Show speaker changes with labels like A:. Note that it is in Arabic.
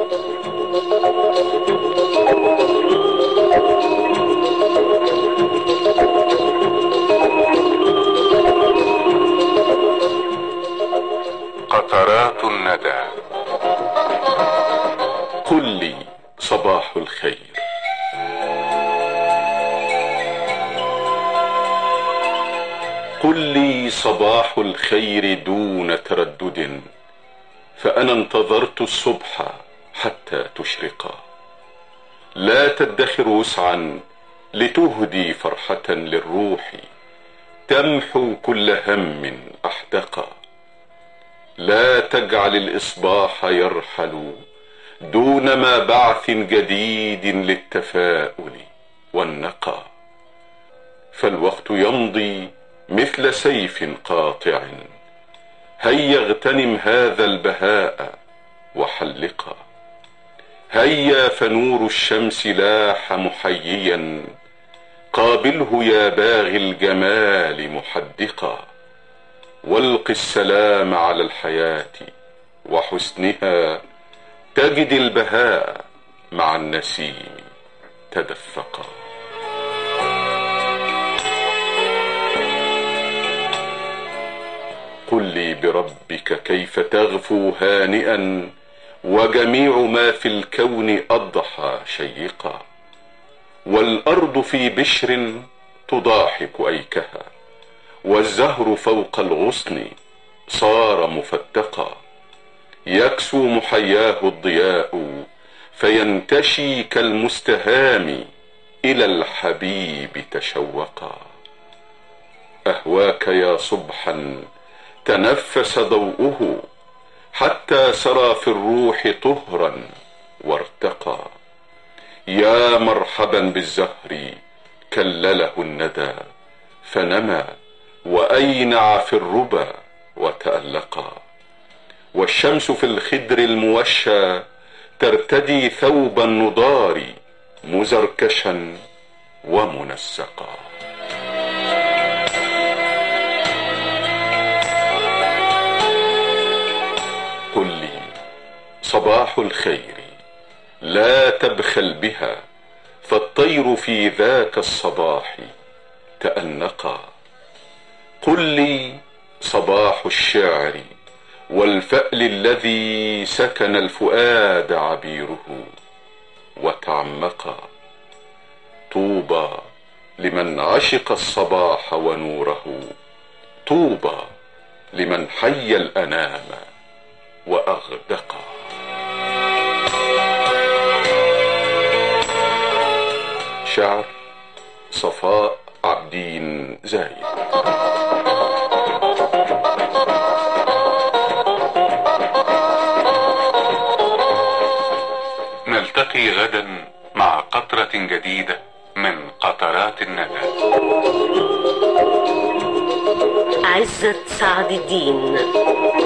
A: قطرات الندى. قل لي صباح الخير. قل لي صباح الخير دون تردد، فأنا انتظرت الصبح حتى تشرق. لا تدخر وسعا لتهدي فرحة للروح، تمحو كل هم أحدق. لا تجعل الإصباح يرحل دون ما بعث جديد للتفاؤل والنقى. فالوقت يمضي مثل سيف قاطع، هيا اغتنم هذا البهاء وحلقا. هيا فنور الشمس لاح محييا، قابله يا باغي الجمال محدقا. والق السلام على الحياة وحسنها، تجد البهاء مع النسيم تدفقا. قل لي بربك كيف تغفو هانئا، وجميع ما في الكون أضحى شيقا. والأرض في بشر تضاحك أيكها، والزهر فوق الغصن صار مفتقا. يكسو محياه الضياء فينتشي كالمستهام، إلى الحبيب تشوقا. أهواك يا صبحا تنفس ضوءه، حتى سرى في الروح طهرا وارتقى. يا مرحبا بالزهر كلله الندى، فنمى وأينع في الربا وتألقا. والشمس في الخدر الموشى ترتدي ثوب النضار، مزركشا ومنسقا. قل لي صباح الخير لا تبخل بها، فالطير في ذاك الصباح تأنقا. قل لي صباح الشعر والفأل الذي سكن الفؤاد عبيره وتعمقا. طوبى لمن عشق الصباح ونوره، طوبى لمن حي الأنام وأغدقا. شعر صفاء عبدين زايد. نلتقي غدا مع قطرة جديدة من قطرات الندى.
B: عزت سعد الدين.